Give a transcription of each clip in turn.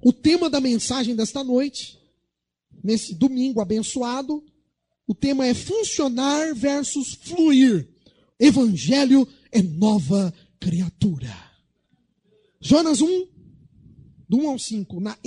O tema da mensagem desta noite, nesse domingo abençoado, o tema é funcionar versus fluir. Evangelho é nova criatura. Jonas 1, do 1 ao 5, na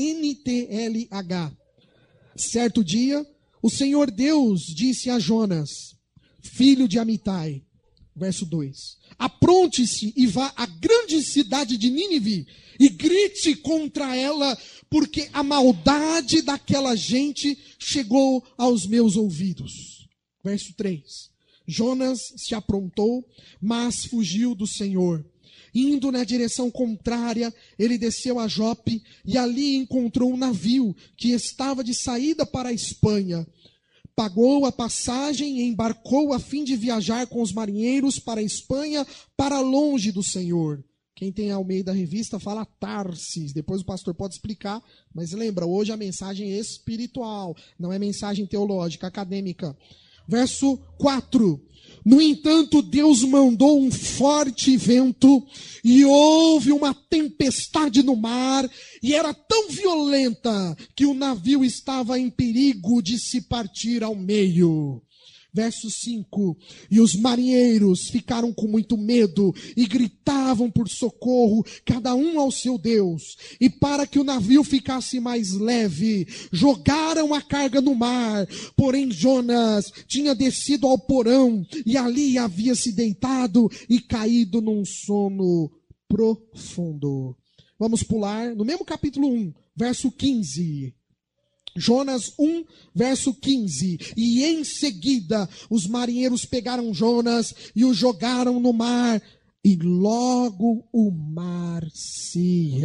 NTLH. Certo dia, o Senhor Deus disse a Jonas, filho de Amitai, verso 2, apronte-se e vá à grande cidade de Nínive e grite contra ela, porque a maldade daquela gente chegou aos meus ouvidos. Verso 3, Jonas se aprontou, mas fugiu do Senhor. Indo na direção contrária, ele desceu a Jope e ali encontrou um navio que estava de saída para a Espanha. Pagou a passagem e embarcou a fim de viajar com os marinheiros para a Espanha, para longe do Senhor. Quem tem a Almeida Revista fala Tarsis. Depois o pastor pode explicar, mas lembra, hoje a mensagem é espiritual, não é mensagem teológica, acadêmica. Verso 4. No entanto, Deus mandou um forte vento e houve uma tempestade no mar e era tão violenta que o navio estava em perigo de se partir ao meio. Verso 5, e os marinheiros ficaram com muito medo e gritavam por socorro, cada um ao seu Deus. E para que o navio ficasse mais leve, jogaram a carga no mar. Porém Jonas tinha descido ao porão e ali havia se deitado e caído num sono profundo. Vamos pular no mesmo capítulo 1, verso 15. Jonas 1, verso 15. E em seguida os marinheiros pegaram Jonas e o jogaram no mar. E logo o mar se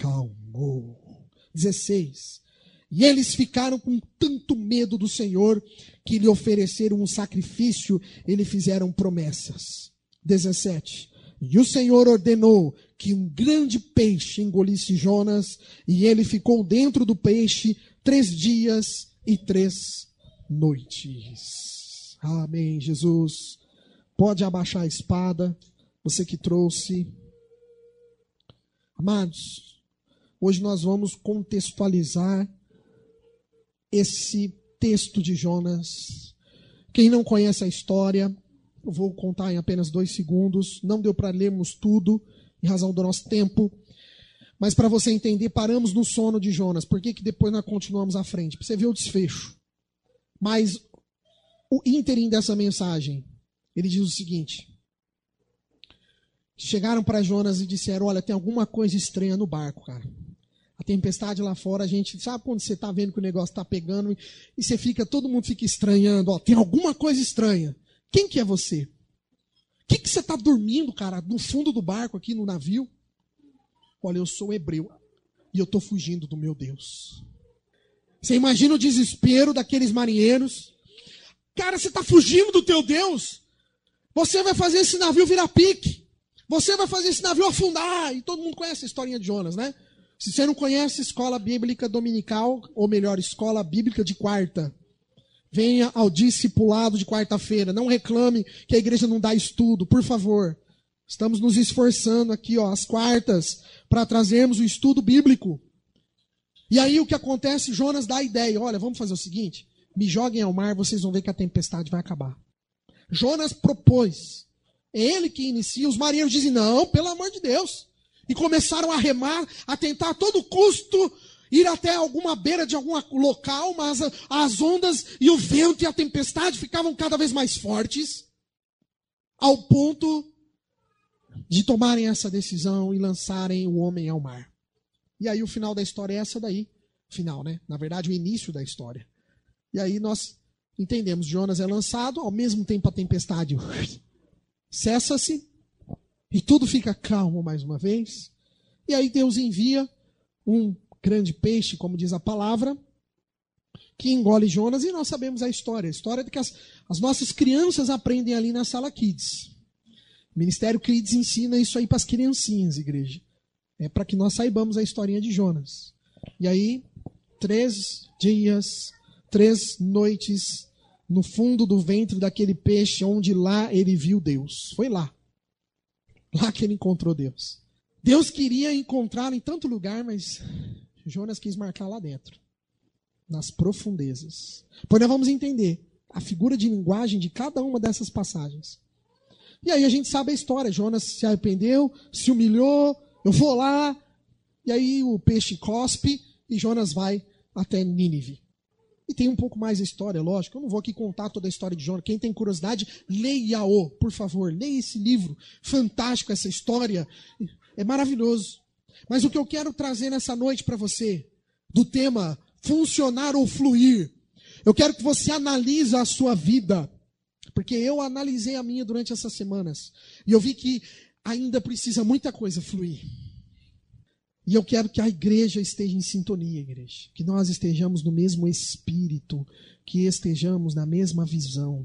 acalmou. 16. E eles ficaram com tanto medo do Senhor que lhe ofereceram um sacrifício e lhe fizeram promessas. 17. E o Senhor ordenou que um grande peixe engolisse Jonas e ele ficou dentro do peixe 3 dias e 3 noites. Amém, Jesus. Pode abaixar a espada, você que trouxe. Amados, hoje nós vamos contextualizar esse texto de Jonas. Quem não conhece a história, eu vou contar em apenas 2 segundos. Não deu para lermos tudo, em razão do nosso tempo. Mas para você entender, paramos no sono de Jonas. Por que depois nós continuamos à frente? Para você ver o desfecho. Mas o ínterim dessa mensagem, ele diz o seguinte. Chegaram para Jonas e disseram, olha, tem alguma coisa estranha no barco, cara. A tempestade lá fora, a gente sabe quando você está vendo que o negócio está pegando e você fica, todo mundo fica estranhando, ó, tem alguma coisa estranha. Quem que é você? O que você está dormindo, cara, no fundo do barco aqui no navio? Olha, eu sou hebreu e eu estou fugindo do meu Deus. Você imagina o desespero daqueles marinheiros? Cara, você está fugindo do teu Deus? Você vai fazer esse navio virar pique. Você vai fazer esse navio afundar. E todo mundo conhece a historinha de Jonas, né? Se você não conhece escola bíblica dominical, ou melhor, escola bíblica de quarta, venha ao discipulado de quarta-feira. Não reclame que a igreja não dá estudo, por favor. Estamos nos esforçando aqui, ó, às quartas, para trazermos o estudo bíblico. E aí o que acontece? Jonas dá a ideia, olha, vamos fazer o seguinte, me joguem ao mar, vocês vão ver que a tempestade vai acabar. Jonas propôs, é ele que inicia, os marinheiros dizem, não, pelo amor de Deus. E começaram a remar, a tentar a todo custo ir até alguma beira de algum local, mas as ondas e o vento e a tempestade ficavam cada vez mais fortes, ao ponto de tomarem essa decisão e lançarem o homem ao mar. E aí o final da história é essa daí. Final, né? Na verdade, o início da história. E aí nós entendemos, Jonas é lançado, ao mesmo tempo a tempestade cessa-se, e tudo fica calmo mais uma vez. E aí Deus envia um grande peixe, como diz a palavra, que engole Jonas, e nós sabemos a história. A história de que as nossas crianças aprendem ali na sala Kids. O Ministério Kids ensina isso aí para as criancinhas, igreja. É para que nós saibamos a historinha de Jonas. E aí, 3 dias, 3 noites, no fundo do ventre daquele peixe, onde lá ele viu Deus. Foi lá. Lá que ele encontrou Deus. Deus queria encontrá-lo em tanto lugar, mas Jonas quis marcar lá dentro, nas profundezas. Pois nós vamos entender a figura de linguagem de cada uma dessas passagens. E aí a gente sabe a história. Jonas se arrependeu, se humilhou, eu vou lá, e aí o peixe cospe e Jonas vai até Nínive. E tem um pouco mais a história, lógico. Eu não vou aqui contar toda a história de Jonas. Quem tem curiosidade, leia-o, por favor. Leia esse livro. Fantástico essa história. É maravilhoso. Mas o que eu quero trazer nessa noite para você, do tema funcionar ou fluir, eu quero que você analise a sua vida. Porque eu analisei a minha durante essas semanas. E eu vi que ainda precisa muita coisa fluir. E eu quero que a igreja esteja em sintonia, igreja. Que nós estejamos no mesmo espírito, que estejamos na mesma visão.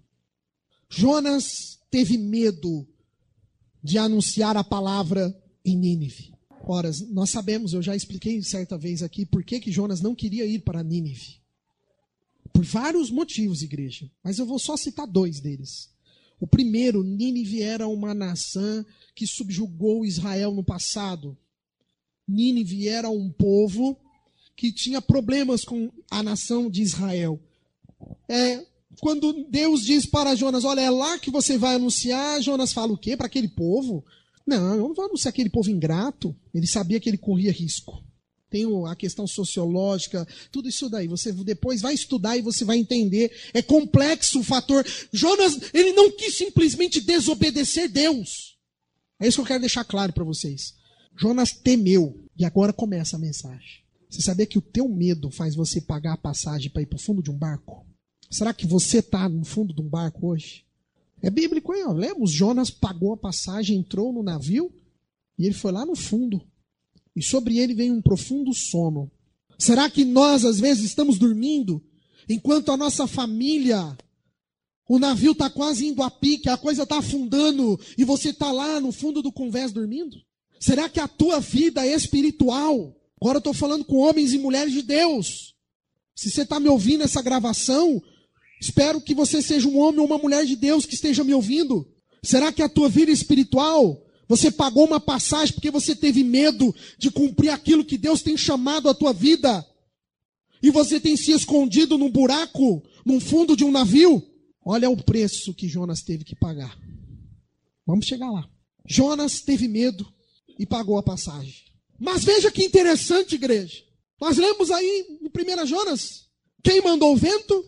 Jonas teve medo de anunciar a palavra em Nínive. Ora, nós sabemos, eu já expliquei certa vez aqui, por que Jonas não queria ir para Nínive. Por vários motivos, igreja. Mas eu vou só citar 2 deles. O primeiro, Nínive era uma nação que subjugou Israel no passado. Nínive era um povo que tinha problemas com a nação de Israel. Quando Deus diz para Jonas, olha, é lá que você vai anunciar, Jonas fala o quê? Para aquele povo? Não, eu não vou anunciar aquele povo ingrato. Ele sabia que ele corria risco. Tem a questão sociológica, tudo isso daí. Você depois vai estudar e você vai entender. É complexo o fator. Jonas, ele não quis simplesmente desobedecer Deus. É isso que eu quero deixar claro para vocês. Jonas temeu. E agora começa a mensagem. Você sabia que o teu medo faz você pagar a passagem para ir para o fundo de um barco? Será que você está no fundo de um barco hoje? É bíblico, hein? Lemos, Jonas pagou a passagem, entrou no navio e ele foi lá no fundo. E sobre ele veio um profundo sono. Será que nós, às vezes, estamos dormindo enquanto a nossa família, o navio está quase indo a pique, a coisa está afundando e você está lá no fundo do convés dormindo? Será que a tua vida é espiritual? Agora eu estou falando com homens e mulheres de Deus. Se você está me ouvindo essa gravação, espero que você seja um homem ou uma mulher de Deus que esteja me ouvindo. Será que a tua vida espiritual, você pagou uma passagem porque você teve medo de cumprir aquilo que Deus tem chamado a tua vida? E você tem se escondido num buraco, num fundo de um navio? Olha o preço que Jonas teve que pagar. Vamos chegar lá. Jonas teve medo e pagou a passagem. Mas veja que interessante, igreja. Nós lemos aí em 1 Jonas. Quem mandou o vento?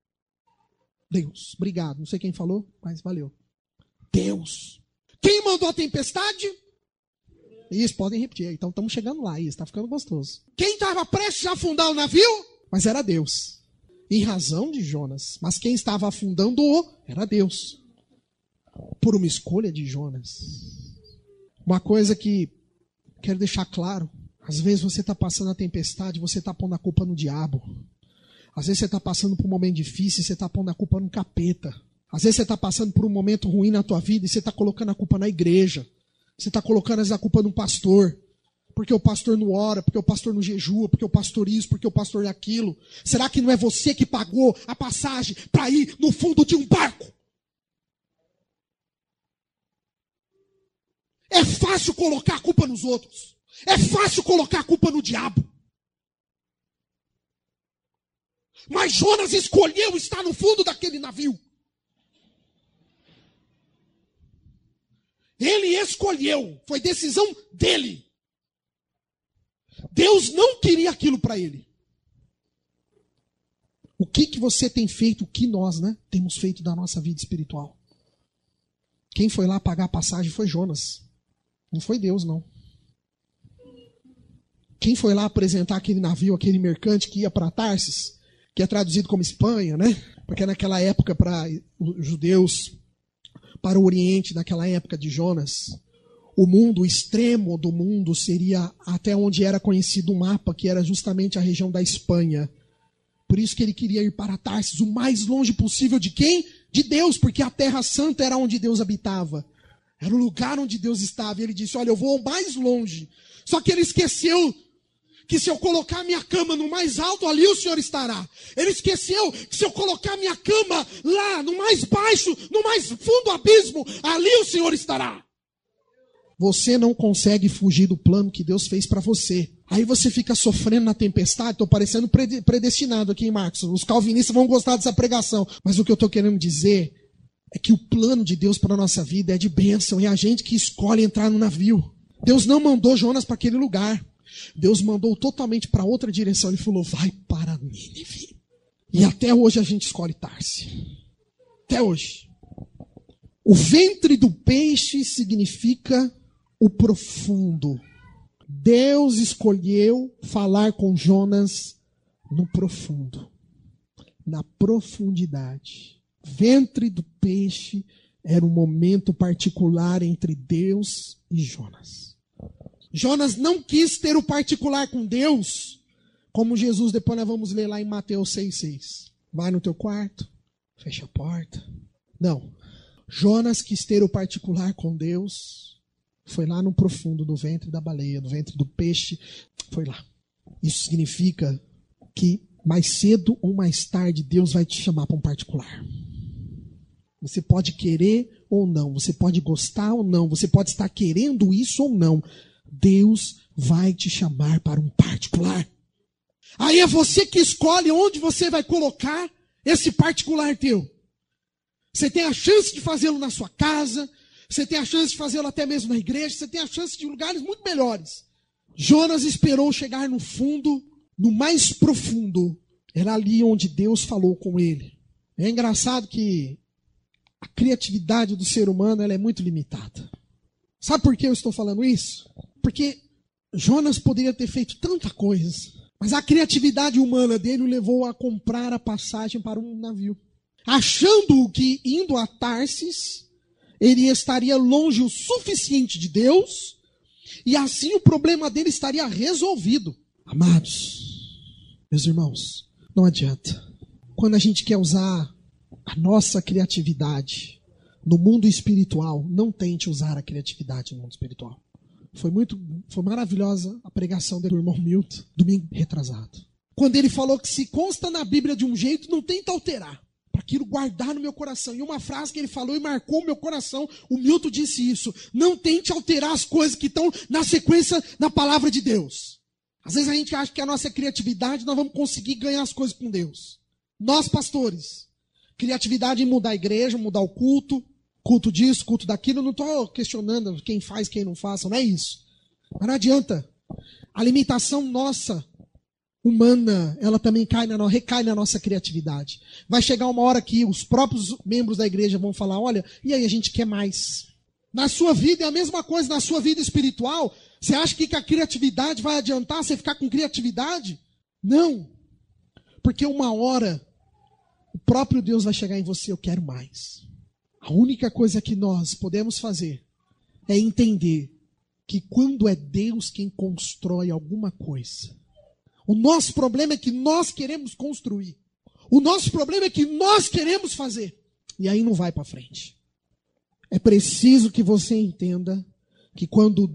Deus. Obrigado. Não sei quem falou, mas valeu. Deus. Quem mandou a tempestade? Isso, podem repetir. Então estamos chegando lá. Isso, está ficando gostoso. Quem estava prestes a afundar o navio? Mas era Deus. Em razão de Jonas. Mas quem estava afundando-o era Deus. Por uma escolha de Jonas. Uma coisa que quero deixar claro. Às vezes você está passando a tempestade, você está pondo a culpa no diabo. Às vezes você está passando por um momento difícil e você está pondo a culpa no capeta. Às vezes você está passando por um momento ruim na tua vida e você está colocando a culpa na igreja. Você está colocando a culpa no pastor. Porque o pastor não ora, porque o pastor não jejua, porque o pastor isso, porque o pastor aquilo. Será que não é você que pagou a passagem para ir no fundo de um barco? É fácil colocar a culpa nos outros. É fácil colocar a culpa no diabo. Mas Jonas escolheu estar no fundo daquele navio. Ele escolheu. Foi decisão dele. Deus não queria aquilo para ele. O que você tem feito, o que nós, temos feito da nossa vida espiritual? Quem foi lá pagar a passagem foi Jonas. Não foi Deus, não. Quem foi lá apresentar aquele navio, aquele mercante que ia para Tarsis, que é traduzido como Espanha, Porque naquela época, para os judeus, para o Oriente, naquela época de Jonas, o mundo, o extremo do mundo seria até onde era conhecido o mapa, que era justamente a região da Espanha. Por isso que ele queria ir para Tarsis, o mais longe possível de quem? De Deus, porque a Terra Santa era onde Deus habitava. Era o lugar onde Deus estava. E ele disse, olha, eu vou mais longe. Só que ele esqueceu que se eu colocar minha cama no mais alto, ali o Senhor estará. Ele esqueceu que se eu colocar minha cama lá, no mais baixo, no mais fundo abismo, ali o Senhor estará. Você não consegue fugir do plano que Deus fez para você. Aí você fica sofrendo na tempestade. Estou parecendo predestinado aqui, hein, Marcos? Os calvinistas vão gostar dessa pregação. Mas o que eu estou querendo dizer é que o plano de Deus para a nossa vida é de bênção. É a gente que escolhe entrar no navio. Deus não mandou Jonas para aquele lugar. Deus mandou totalmente para outra direção. Ele falou, vai para Nínive. E até hoje a gente escolhe Tarse. Até hoje. O ventre do peixe significa o profundo. Deus escolheu falar com Jonas no profundo. Na profundidade. Ventre do peixe era um momento particular entre Deus e Jonas. Jonas não quis ter o particular com Deus, como Jesus, depois nós vamos ler lá em Mateus 6,6. Vai no teu quarto, fecha a porta. Não. Jonas quis ter o particular com Deus, foi lá no profundo, no ventre da baleia, no ventre do peixe, foi lá. Isso significa que mais cedo ou mais tarde Deus vai te chamar para um particular. Você pode querer ou não, você pode gostar ou não, você pode estar querendo isso ou não. Deus vai te chamar para um particular. Aí é você que escolhe onde você vai colocar esse particular teu. Você tem a chance de fazê-lo na sua casa, você tem a chance de fazê-lo até mesmo na igreja, você tem a chance de lugares muito melhores. Jonas esperou chegar no fundo, no mais profundo. Era ali onde Deus falou com ele. É engraçado que a criatividade do ser humano ela é muito limitada. Sabe por que eu estou falando isso? Porque Jonas poderia ter feito tanta coisa, mas a criatividade humana dele o levou a comprar a passagem para um navio. Achando que indo a Tarsis, ele estaria longe o suficiente de Deus, e assim o problema dele estaria resolvido. Amados, meus irmãos, não adianta. Quando a gente quer usar a nossa criatividade no mundo espiritual, não tente usar a criatividade no mundo espiritual. Foi maravilhosa a pregação do irmão Milton, domingo retrasado. Quando ele falou que se consta na Bíblia de um jeito, não tenta alterar. Para aquilo guardar no meu coração. E uma frase que ele falou e marcou o meu coração, o Milton disse isso. Não tente alterar as coisas que estão na sequência na palavra de Deus. Às vezes a gente acha que a nossa criatividade nós vamos conseguir ganhar as coisas com Deus. Nós, pastores, criatividade em mudar a igreja, mudar o culto, culto disso, culto daquilo. Eu não estou questionando quem faz, quem não faz, não é isso. Mas não adianta. A limitação nossa, humana, ela também recai na nossa criatividade. Vai chegar uma hora que os próprios membros da igreja vão falar, olha, e aí a gente quer mais. Na sua vida é a mesma coisa, na sua vida espiritual. Você acha que a criatividade vai adiantar você ficar com criatividade? Não. Porque uma hora o próprio Deus vai chegar em você, eu quero mais. A única coisa que nós podemos fazer é entender que quando é Deus quem constrói alguma coisa, o nosso problema é que nós queremos construir. O nosso problema é que nós queremos fazer. E aí não vai para frente. É preciso que você entenda que quando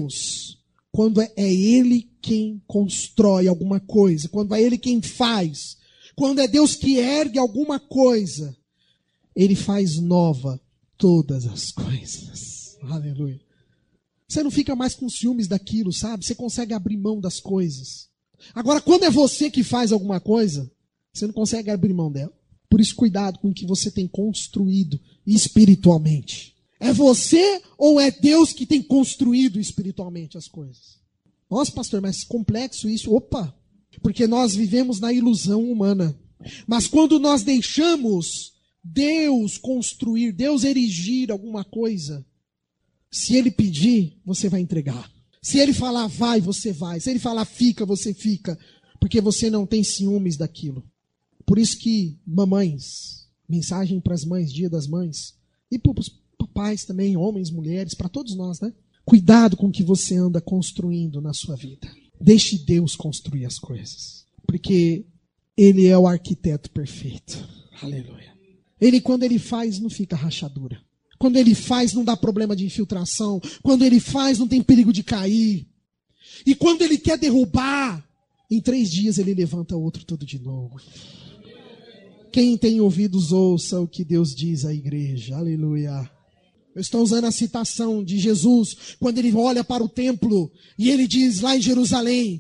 é Ele quem constrói alguma coisa, quando é Ele quem faz, quando é Deus que ergue alguma coisa, Ele faz nova todas as coisas. Aleluia. Você não fica mais com ciúmes daquilo, sabe? Você consegue abrir mão das coisas. Agora, quando é você que faz alguma coisa, você não consegue abrir mão dela. Por isso, cuidado com o que você tem construído espiritualmente. É você ou é Deus que tem construído espiritualmente as coisas? Nossa, pastor, mas complexo isso. Opa! Porque nós vivemos na ilusão humana. Mas quando nós deixamos Deus construir, Deus erigir alguma coisa, se Ele pedir, você vai entregar. Se Ele falar vai, você vai. Se Ele falar fica, você fica. Porque você não tem ciúmes daquilo. Por isso que, mamães, mensagem para as mães, Dia das Mães, e para os papais também, homens, mulheres, para todos nós, né? Cuidado com o que você anda construindo na sua vida. Deixe Deus construir as coisas. Porque Ele é o arquiteto perfeito. Aleluia. Ele, quando Ele faz, não fica rachadura. Quando Ele faz, não dá problema de infiltração. Quando Ele faz, não tem perigo de cair. E quando Ele quer derrubar, em 3 dias Ele levanta outro tudo de novo. Quem tem ouvidos, ouça o que Deus diz à igreja. Aleluia. Eu estou usando a citação de Jesus, quando Ele olha para o templo, e Ele diz lá em Jerusalém,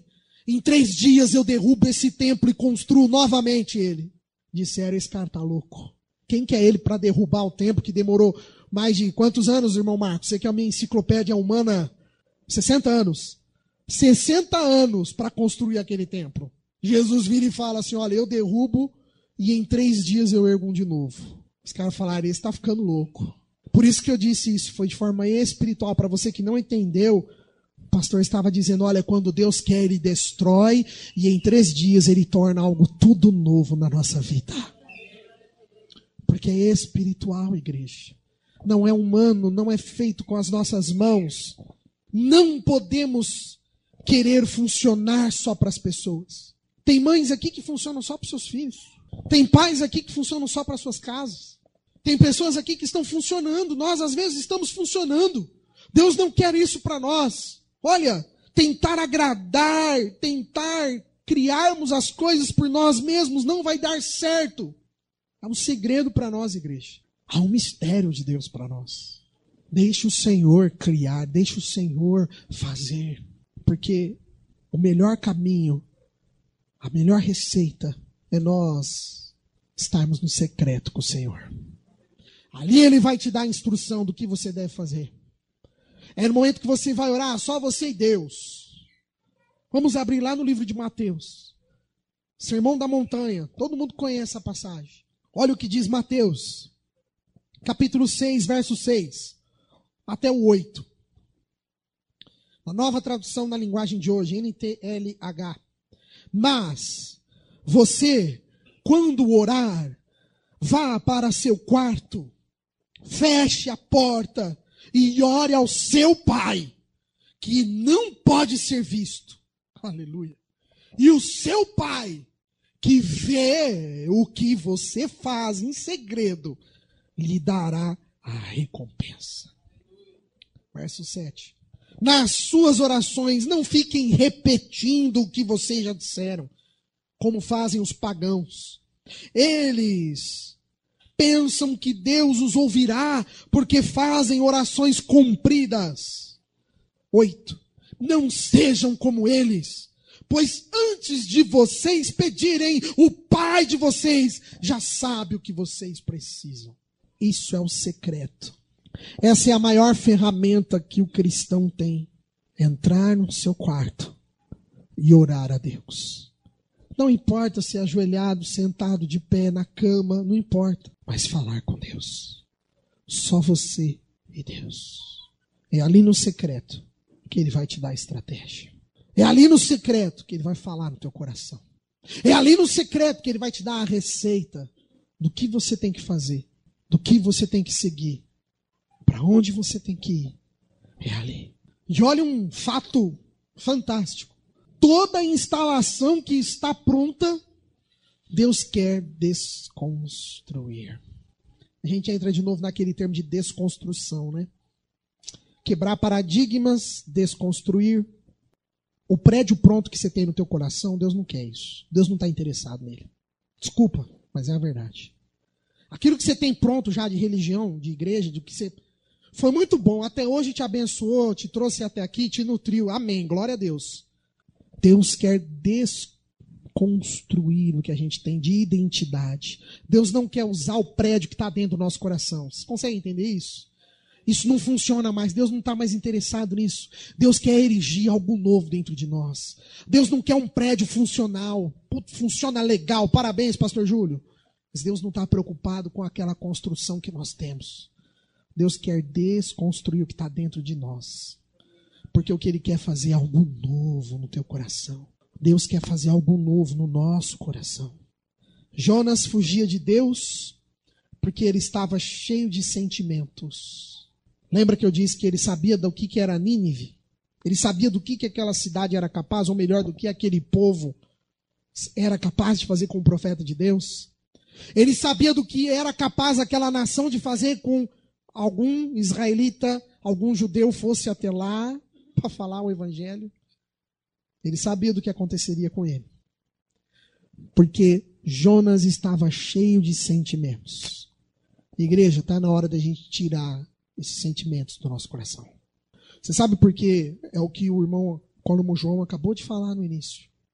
Em 3 dias eu derrubo esse templo e construo novamente ele. Disseram, esse cara está louco. Quem que é ele para derrubar o templo que demorou mais de quantos anos, irmão Marcos? Você que é a minha enciclopédia humana, 60 anos. 60 anos para construir aquele templo. Jesus vira e fala assim, olha, eu derrubo e em 3 dias eu ergo um de novo. Os caras falaram, esse está ficando louco. Por isso que eu disse isso, foi de forma espiritual. Para você que não entendeu, o pastor estava dizendo, olha, quando Deus quer, Ele destrói e em 3 dias Ele torna algo tudo novo na nossa vida. Porque é espiritual, igreja. Não é humano, não é feito com as nossas mãos. Não podemos querer funcionar só para as pessoas. Tem mães aqui que funcionam só para os seus filhos. Tem pais aqui que funcionam só para as suas casas. Tem pessoas aqui que estão funcionando. Nós, às vezes, estamos funcionando. Deus não quer isso para nós. Olha, tentar agradar, tentar criarmos as coisas por nós mesmos não vai dar certo. Há um segredo para nós, igreja. Há um mistério de Deus para nós. Deixe o Senhor criar, deixe o Senhor fazer. Porque o melhor caminho, a melhor receita é nós estarmos no secreto com o Senhor. Ali Ele vai te dar a instrução do que você deve fazer. É no momento que você vai orar, só você e Deus. Vamos abrir lá no livro de Mateus. Sermão da Montanha. Todo mundo conhece a passagem. Olha o que diz Mateus. Capítulo 6, verso 6. Até o 8. A nova tradução na linguagem de hoje. NTLH. Mas você, quando orar, vá para seu quarto. Feche a porta e ore ao seu Pai, que não pode ser visto. Aleluia. E o seu Pai, que vê o que você faz em segredo, lhe dará a recompensa. Verso 7. Nas suas orações, não fiquem repetindo o que vocês já disseram, como fazem os pagãos. Eles pensam que Deus os ouvirá porque fazem orações compridas. 8. Não sejam como eles, pois antes de vocês pedirem, o Pai de vocês já sabe o que vocês precisam. Isso é o secreto. Essa é a maior ferramenta que o cristão tem. Entrar no seu quarto e orar a Deus. Não importa se é ajoelhado, sentado, de pé, na cama, não importa. Mas falar com Deus. Só você e Deus. É ali no secreto que Ele vai te dar estratégia. É ali no secreto que Ele vai falar no teu coração. É ali no secreto que Ele vai te dar a receita do que você tem que fazer, do que você tem que seguir, para onde você tem que ir. É ali. E olha um fato fantástico. Toda instalação que está pronta, Deus quer desconstruir. A gente entra de novo naquele termo de desconstrução, né? Quebrar paradigmas, desconstruir. O prédio pronto que você tem no teu coração, Deus não quer isso. Deus não está interessado nele. Desculpa, mas é a verdade. Aquilo que você tem pronto já de religião, de igreja, de que você... Foi muito bom, até hoje te abençoou, te trouxe até aqui, te nutriu. Amém, glória a Deus. Deus quer desconstruir o que a gente tem de identidade. Deus não quer usar o prédio que está dentro do nosso coração. Vocês conseguem entender isso? Isso não funciona mais. Deus não está mais interessado nisso. Deus quer erigir algo novo dentro de nós. Deus não quer um prédio funcional. Funciona legal. Parabéns, pastor Júlio. Mas Deus não está preocupado com aquela construção que nós temos. Deus quer desconstruir o que está dentro de nós. Porque o que Ele quer fazer é algo novo no teu coração. Deus quer fazer algo novo no nosso coração. Jonas fugia de Deus porque ele estava cheio de sentimentos. Lembra que eu disse que ele sabia do que era Nínive? Ele sabia do que aquela cidade era capaz, ou melhor, do que aquele povo era capaz de fazer com o profeta de Deus? Ele sabia do que era capaz aquela nação de fazer com algum israelita, algum judeu fosse até lá para falar o evangelho. Ele sabia do que aconteceria com ele. Porque Jonas estava cheio de sentimentos. Igreja, está na hora da gente tirar esses sentimentos do nosso coração. Você sabe por quê? É o que o irmão Colombo João acabou de falar no início.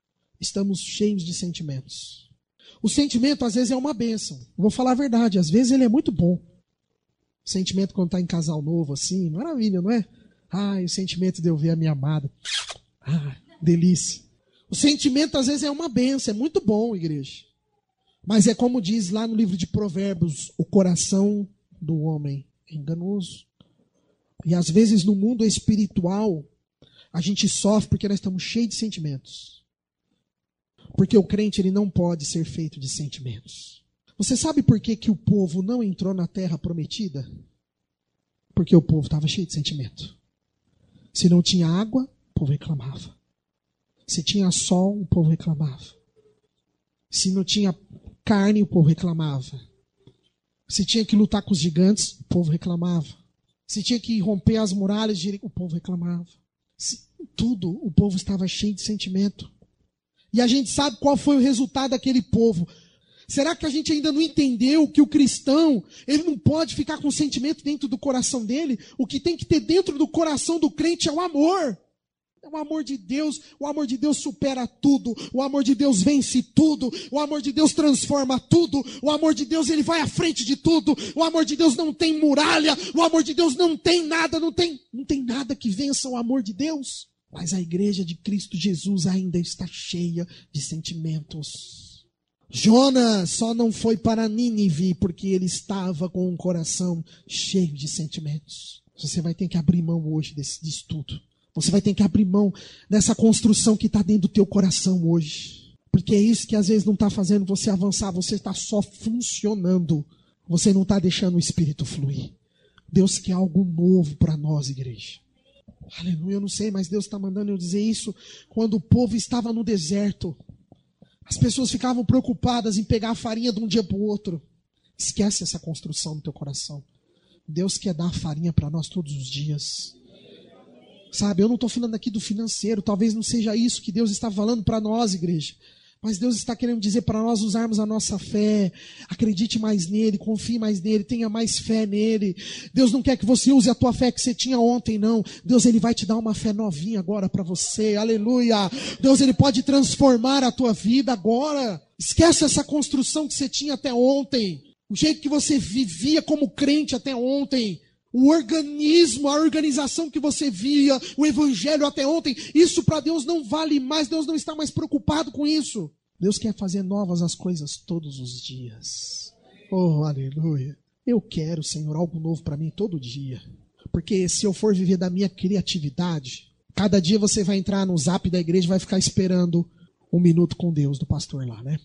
estamos cheios de sentimentos. O sentimento, às vezes, é uma bênção. Vou falar a verdade, às vezes ele é muito bom. O sentimento quando está em casal novo, assim, maravilha, não é? O sentimento de eu ver a minha amada. Delícia. O sentimento, às vezes, é uma bênção, é muito bom, igreja. Mas é como diz lá no livro de Provérbios, o coração do homem é enganoso. E às vezes no mundo espiritual, a gente sofre porque nós estamos cheios de sentimentos. Porque o crente ele não pode ser feito de sentimentos. Você sabe por que o povo não entrou na terra prometida? Porque o povo estava cheio de sentimento. Se não tinha água, o povo reclamava. Se tinha sol, o povo reclamava. Se não tinha carne, o povo reclamava. Se tinha que lutar com os gigantes, o povo reclamava. Se tinha que romper as muralhas, o povo reclamava. Tudo, o povo estava cheio de sentimento. E a gente sabe qual foi o resultado daquele povo. Será que a gente ainda não entendeu que o cristão, ele não pode ficar com sentimento dentro do coração dele? O que tem que ter dentro do coração do crente é o amor. É o amor de Deus. O amor de Deus supera tudo. O amor de Deus vence tudo. O amor de Deus transforma tudo. O amor de Deus, ele vai à frente de tudo. O amor de Deus não tem muralha. O amor de Deus não tem nada, não tem nada que vença o amor de Deus. Mas a igreja de Cristo Jesus ainda está cheia de sentimentos. Jonas só não foi para Nínive porque ele estava com um coração cheio de sentimentos. Você vai ter que abrir mão hoje disso tudo. Você vai ter que abrir mão dessa construção que está dentro do teu coração hoje. Porque é isso que às vezes não está fazendo você avançar. Você está só funcionando. Você não está deixando o Espírito fluir. Deus quer algo novo para nós, igreja. Aleluia, eu não sei, mas Deus está mandando eu dizer isso. Quando o povo estava no deserto, as pessoas ficavam preocupadas em pegar a farinha de um dia para o outro. Esquece essa construção no teu coração. Deus quer dar a farinha para nós todos os dias. Sabe, eu não estou falando aqui do financeiro, talvez não seja isso que Deus está falando para nós, igreja. Mas Deus está querendo dizer para nós usarmos a nossa fé. Acredite mais nele, confie mais nele, tenha mais fé nele. Deus não quer que você use a tua fé que você tinha ontem, não. Deus, ele vai te dar uma fé novinha agora para você, aleluia. Deus, ele pode transformar a tua vida agora. Esquece essa construção que você tinha até ontem. O jeito que você vivia como crente até ontem. O organismo, a organização que você via, o evangelho até ontem, isso para Deus não vale mais, Deus não está mais preocupado com isso. Deus quer fazer novas as coisas todos os dias. Oh, aleluia. Eu quero, Senhor, algo novo para mim todo dia. Porque se eu for viver da minha criatividade, cada dia você vai entrar no zap da igreja e vai ficar esperando um minuto com Deus do pastor lá, né?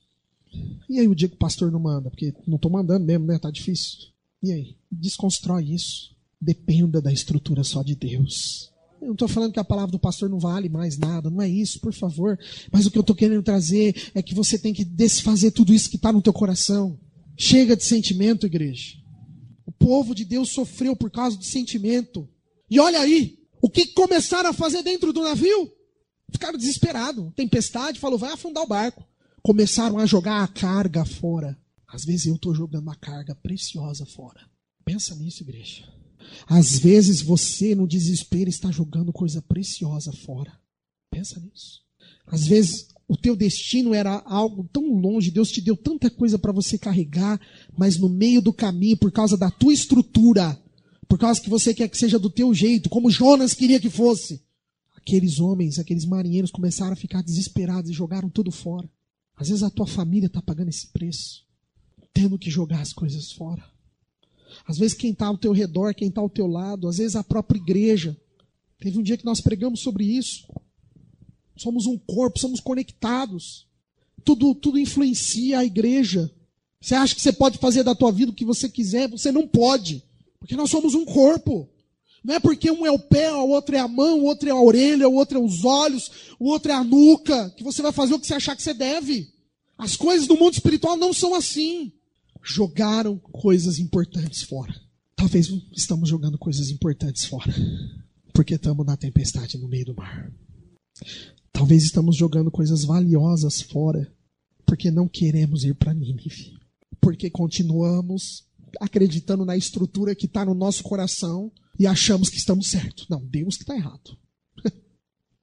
E aí o dia que o pastor não manda? Porque não estou mandando mesmo, né? Tá difícil. E aí? Desconstrói isso. Dependa da estrutura só de Deus. Eu não estou falando que a palavra do pastor não vale mais nada. Não é isso, por favor. Mas o que eu estou querendo trazer é que você tem que desfazer tudo isso que está no teu coração. Chega de sentimento, igreja. O povo de Deus sofreu por causa de sentimento. E olha aí, o que começaram a fazer dentro do navio? Ficaram desesperados. Tempestade falou, vai afundar o barco. Começaram a jogar a carga fora. Às vezes eu estou jogando uma carga preciosa fora. Pensa nisso, igreja. Às vezes você, no desespero, está jogando coisa preciosa fora. Pensa nisso. Às vezes o teu destino era algo tão longe, Deus te deu tanta coisa para você carregar, mas no meio do caminho, por causa da tua estrutura, por causa que você quer que seja do teu jeito, como Jonas queria que fosse, aqueles homens, aqueles marinheiros começaram a ficar desesperados e jogaram tudo fora. Às vezes a tua família está pagando esse preço, tendo que jogar as coisas fora. Às vezes quem está ao teu redor, quem está ao teu lado, às vezes a própria igreja. Teve um dia que nós pregamos sobre isso. Somos um corpo, somos conectados. Tudo influencia a igreja. Você acha que você pode fazer da tua vida o que você quiser? Você não pode. Porque nós somos um corpo. Não é porque um é o pé, o outro é a mão, o outro é a orelha, o outro é os olhos, o outro é a nuca, que você vai fazer o que você achar que você deve. As coisas do mundo espiritual não são assim. Jogaram coisas importantes fora. Talvez estamos jogando coisas importantes fora, porque estamos na tempestade no meio do mar. Talvez estamos jogando coisas valiosas fora, porque não queremos ir para Nínive. Porque continuamos acreditando na estrutura que está no nosso coração e achamos que estamos certos. Não, Deus que está errado.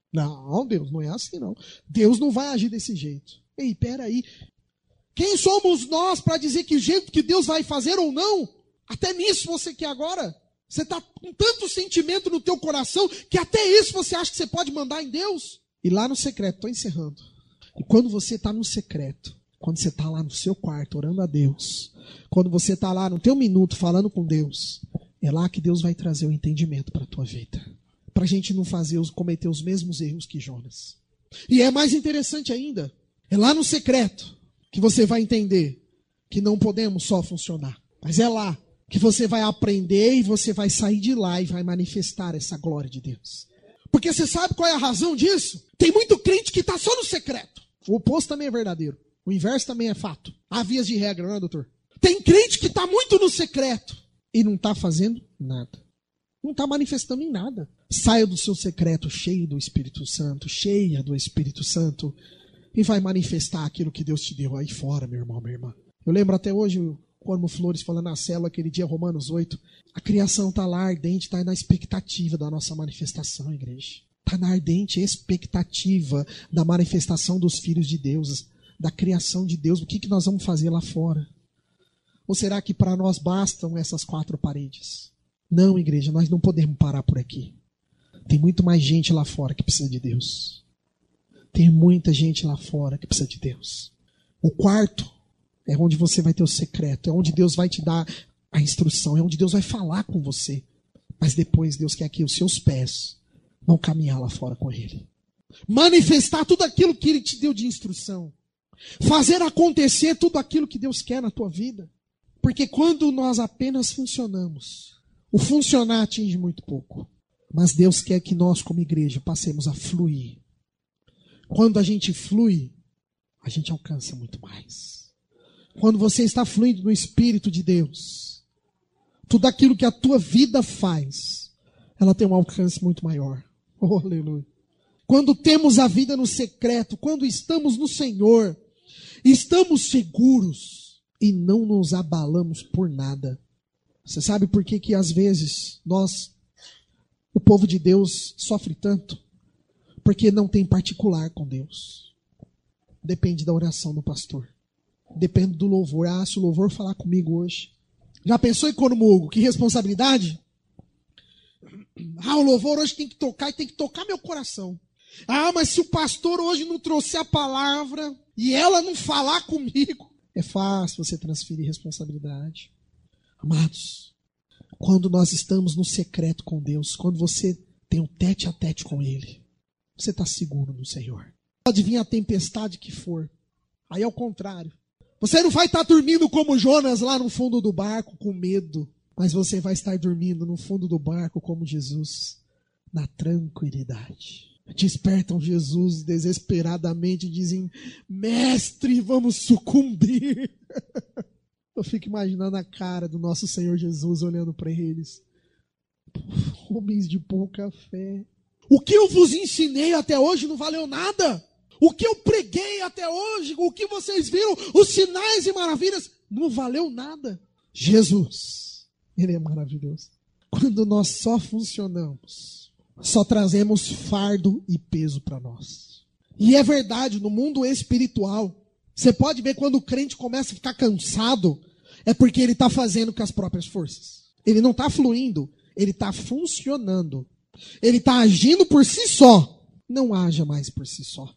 Não, Deus não é assim, não. Deus não vai agir desse jeito. Ei, peraí. Quem somos nós para dizer que jeito que Deus vai fazer ou não? Até nisso você quer agora? Você está com tanto sentimento no teu coração que até isso você acha que você pode mandar em Deus? E lá no secreto, estou encerrando. E quando você está no secreto, quando você está lá no seu quarto orando a Deus, quando você está lá no teu minuto falando com Deus, é lá que Deus vai trazer o entendimento para a tua vida. Para a gente não cometer os mesmos erros que Jonas. E é mais interessante ainda, é lá no secreto que você vai entender que não podemos só funcionar. Mas é lá que você vai aprender e você vai sair de lá e vai manifestar essa glória de Deus. Porque você sabe qual é a razão disso? Tem muito crente que está só no secreto. O oposto também é verdadeiro. O inverso também é fato. Há vias de regra, não é, doutor? Tem crente que está muito no secreto e não está fazendo nada. Não está manifestando em nada. Saia do seu secreto cheio do Espírito Santo, cheia do Espírito Santo, e vai manifestar aquilo que Deus te deu aí fora, meu irmão, minha irmã. Eu lembro até hoje o Cormo Flores falando na célula aquele dia, Romanos 8, a criação está lá ardente, está na expectativa da nossa manifestação, igreja. Está na ardente expectativa da manifestação dos filhos de Deus, da criação de Deus. O que nós vamos fazer lá fora? Ou será que para nós bastam essas 4 paredes? Não, igreja, nós não podemos parar por aqui. Tem muito mais gente lá fora que precisa de Deus. Tem muita gente lá fora que precisa de Deus. O quarto é onde você vai ter o secreto, é onde Deus vai te dar a instrução, é onde Deus vai falar com você. Mas depois Deus quer que os seus pés vão caminhar lá fora com Ele. Manifestar tudo aquilo que Ele te deu de instrução. Fazer acontecer tudo aquilo que Deus quer na tua vida. Porque quando nós apenas funcionamos, o funcionar atinge muito pouco. Mas Deus quer que nós, como igreja, passemos a fluir. Quando a gente flui, a gente alcança muito mais. Quando você está fluindo no Espírito de Deus, tudo aquilo que a tua vida faz, ela tem um alcance muito maior. Oh, aleluia. Quando temos a vida no secreto, quando estamos no Senhor, estamos seguros e não nos abalamos por nada. Você sabe por que às vezes o povo de Deus, sofre tanto? Porque não tem particular com Deus. Depende da oração do pastor. Depende do louvor. Se o louvor falar comigo hoje. Já pensou em Hugo? Que responsabilidade? O louvor hoje tem que tocar e tem que tocar meu coração. Mas se o pastor hoje não trouxer a palavra e ela não falar comigo, é fácil você transferir responsabilidade. Amados, quando nós estamos no secreto com Deus, quando você tem um tete a tete com Ele, você está seguro no Senhor. Pode vir a tempestade que for. Aí é o contrário. Você não vai estar dormindo como Jonas lá no fundo do barco com medo, mas você vai estar dormindo no fundo do barco como Jesus, na tranquilidade. Despertam Jesus desesperadamente e dizem: Mestre, vamos sucumbir. Eu fico imaginando a cara do nosso Senhor Jesus olhando para eles. Homens de pouca fé. O que eu vos ensinei até hoje não valeu nada. O que eu preguei até hoje, o que vocês viram, os sinais e maravilhas, não valeu nada. Jesus, Ele é maravilhoso. Quando nós só funcionamos, só trazemos fardo e peso para nós. E é verdade, no mundo espiritual, você pode ver quando o crente começa a ficar cansado, é porque ele está fazendo com as próprias forças. Ele não está fluindo, ele está funcionando. Ele está agindo por si só. Não haja mais por si só.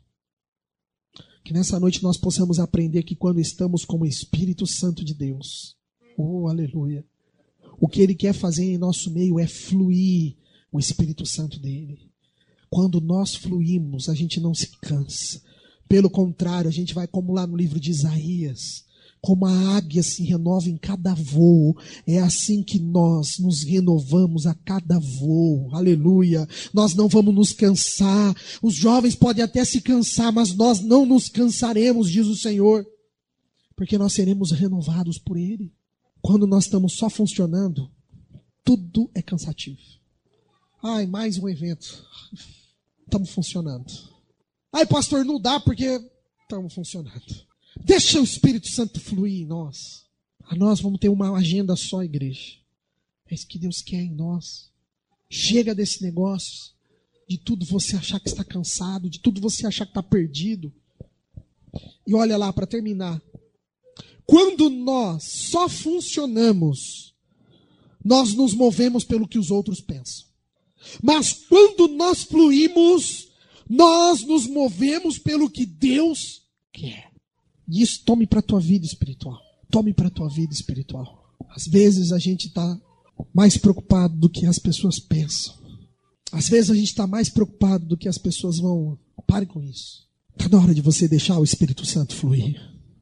Que nessa noite nós possamos aprender que quando estamos com o Espírito Santo de Deus, oh, aleluia, o que Ele quer fazer em nosso meio é fluir o Espírito Santo dEle. Quando nós fluímos, a gente não se cansa. Pelo contrário, a gente vai como lá no livro de Isaías, como a águia se renova em cada voo, é assim que nós nos renovamos a cada voo, aleluia. Nós não vamos nos cansar, os jovens podem até se cansar, mas nós não nos cansaremos, diz o Senhor, porque nós seremos renovados por Ele. Quando nós estamos só funcionando, tudo é cansativo. Mais um evento, estamos funcionando. Pastor, não dá porque estamos funcionando. Deixa o Espírito Santo fluir em nós. Nós vamos ter uma agenda só, igreja. É isso que Deus quer em nós. Chega desse negócio de tudo você achar que está cansado, de tudo você achar que está perdido. E olha lá, para terminar. Quando nós só funcionamos, nós nos movemos pelo que os outros pensam. Mas quando nós fluímos, nós nos movemos pelo que Deus quer. E isso tome para a tua vida espiritual. Tome para a tua vida espiritual. Às vezes a gente está mais preocupado do que as pessoas pensam. Às vezes a gente está mais preocupado do que as pessoas vão. Pare com isso. Está na hora de você deixar o Espírito Santo fluir.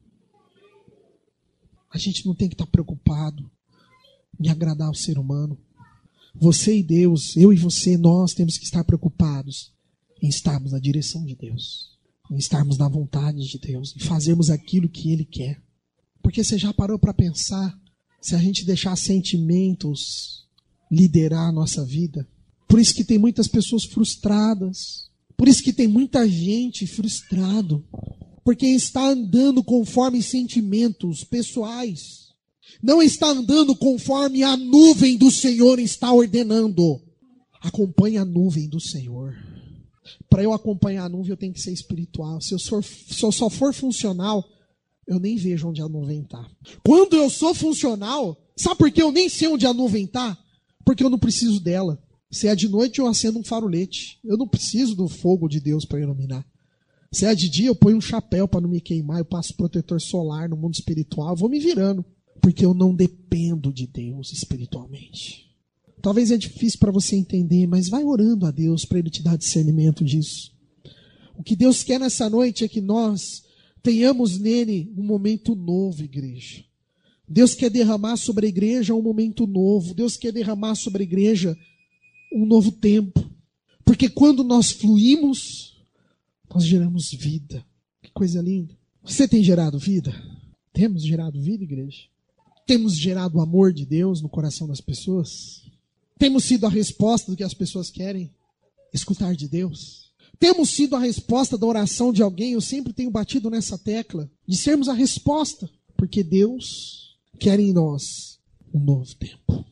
A gente não tem que estar preocupado em agradar o ser humano. Você e Deus, eu e você, nós temos que estar preocupados em estarmos na direção de Deus, em estarmos na vontade de Deus, em fazermos aquilo que Ele quer. Porque você já parou para pensar se a gente deixar sentimentos liderar a nossa vida? Por isso que tem muitas pessoas frustradas. Por isso que tem muita gente frustrado. Porque está andando conforme sentimentos pessoais. Não está andando conforme a nuvem do Senhor está ordenando. Acompanhe a nuvem do Senhor. Para eu acompanhar a nuvem, eu tenho que ser espiritual. Se eu só for funcional, eu nem vejo onde a nuvem está. Quando eu sou funcional, sabe por que eu nem sei onde a nuvem está? Porque eu não preciso dela. Se é de noite, eu acendo um farolete. Eu não preciso do fogo de Deus para iluminar. Se é de dia, eu ponho um chapéu para não me queimar. Eu passo protetor solar no mundo espiritual. Eu vou me virando. Porque eu não dependo de Deus espiritualmente. Talvez é difícil para você entender, mas vai orando a Deus para Ele te dar discernimento disso. O que Deus quer nessa noite é que nós tenhamos nele um momento novo, igreja. Deus quer derramar sobre a igreja um momento novo. Deus quer derramar sobre a igreja um novo tempo. Porque quando nós fluímos, nós geramos vida. Que coisa linda. Você tem gerado vida? Temos gerado vida, igreja? Temos gerado o amor de Deus no coração das pessoas? Temos sido a resposta do que as pessoas querem escutar de Deus? Temos sido a resposta da oração de alguém? Eu sempre tenho batido nessa tecla de sermos a resposta. Porque Deus quer em nós um novo tempo.